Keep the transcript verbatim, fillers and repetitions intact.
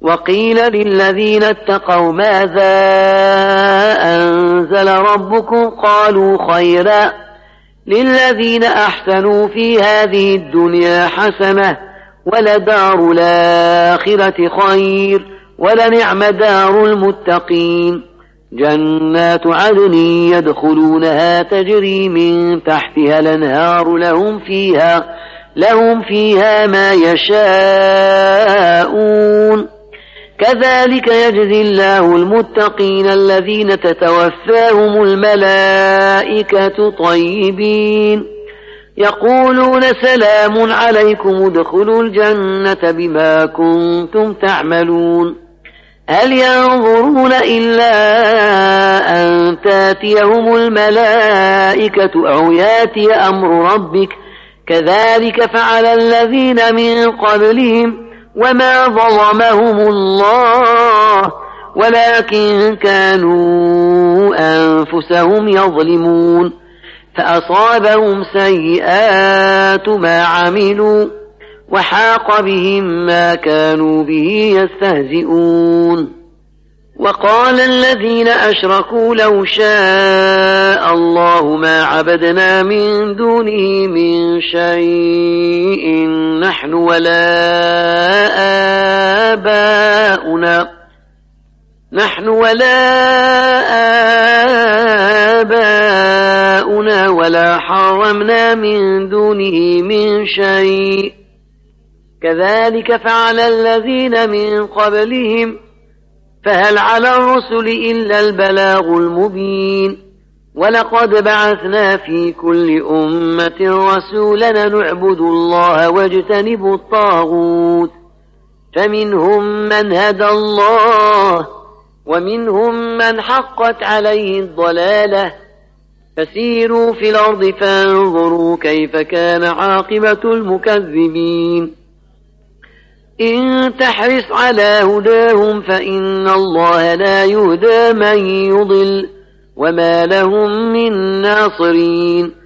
وقيل للذين اتقوا ماذا أنزل ربكم قالوا خيرا للذين أحسنوا في هذه الدنيا حسنة ولدار الآخرة خير ولنعم دار المتقين جنات عدن يدخلونها تجري من تحتها الأنهار لهم فيها لهم فيها ما يشاءون كذلك يجزي الله المتقين الذين تتوفاهم الملائكة طيبين يقولون سلام عليكم ادخلوا الجنة بما كنتم تعملون هل ينظرون إلا أن تاتيهم الملائكة أو ياتي أمر ربك كذلك فعل الذين من قبلهم وما ظلمهم الله ولكن كانوا أنفسهم يظلمون فأصابهم سيئات ما عملوا وحاق بهم ما كانوا به يستهزئون وقال الذين أشركوا لو شاء الله ما عبدنا من دونه من شيء نحن ولا آباؤنا نحن ولا آباؤنا ولا حرمنا من دونه من شيء كذلك فعل الذين من قبلهم فهل على الرسل إلا البلاغ المبين ولقد بعثنا في كل أمة رسولا نعبد الله واجتنبوا الطاغوت فمنهم من هدى الله ومنهم من حقت عليه الضلالة فسيروا في الأرض فانظروا كيف كان عاقبة المكذبين إن تحرص على هداهم فإن الله لا يهدى من يضل وما لهم من ناصرين